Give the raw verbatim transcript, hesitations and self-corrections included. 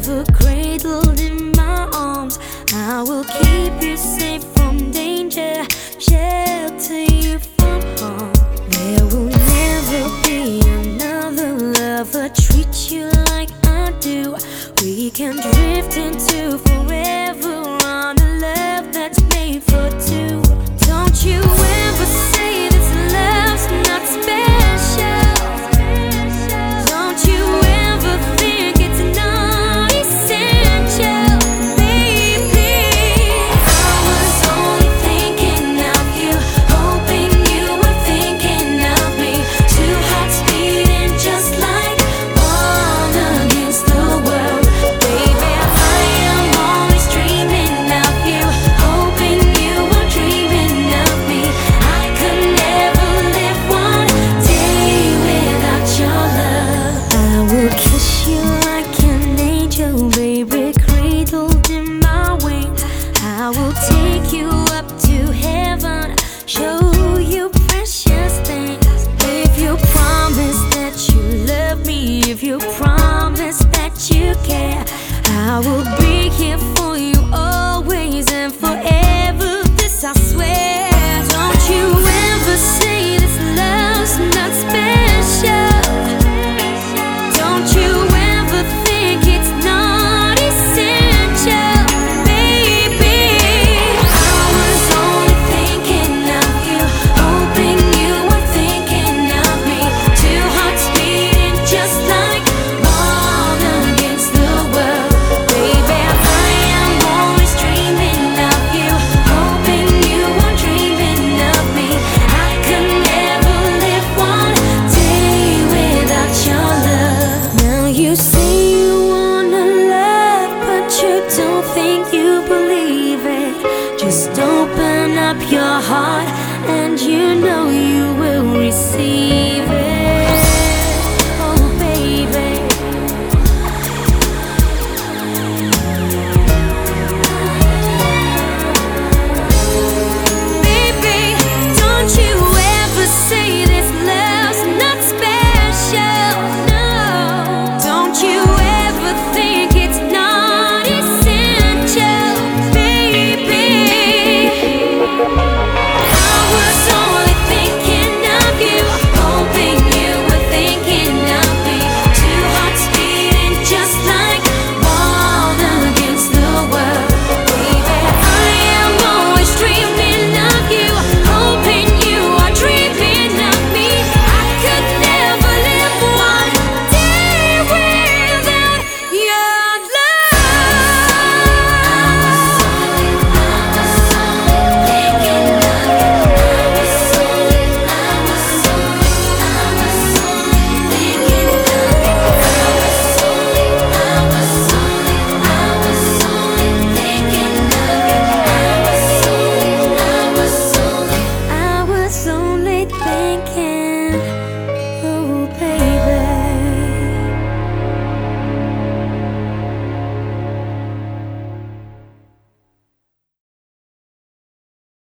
forever cradled in my arms. I will keep you safe from danger, shelter you from harm. There will never be another lover treat you like I do. We can drift into forever on a love that's made for two. Don't you ever say this love's not special. Don't you ever think it's not essential, baby. I was only thinking of you, hoping you were thinking of me. Two hearts beating just like one against the world. Baby, I am always dreaming of you, hoping you were dreaming of me. I could never live one day without your love. I will kiss you like an angel, baby, cradled in my wings. I will take you up to heaven, show you precious things. If you promise that you love me, if you promise that you care, I will be here for you always and forever, this I swear. Don't you ever say this love's not special. Don't you ever think it's not essential, baby. I was only thinking of you, hoping you were thinking of me. Two hearts beating just like one against the world. Baby, I am always dreaming of you, hoping you were dreaming of me. I could never live one day without your love. Now you say you wanna love, but you don't think you believe it. Just open up your heart and you know you will receive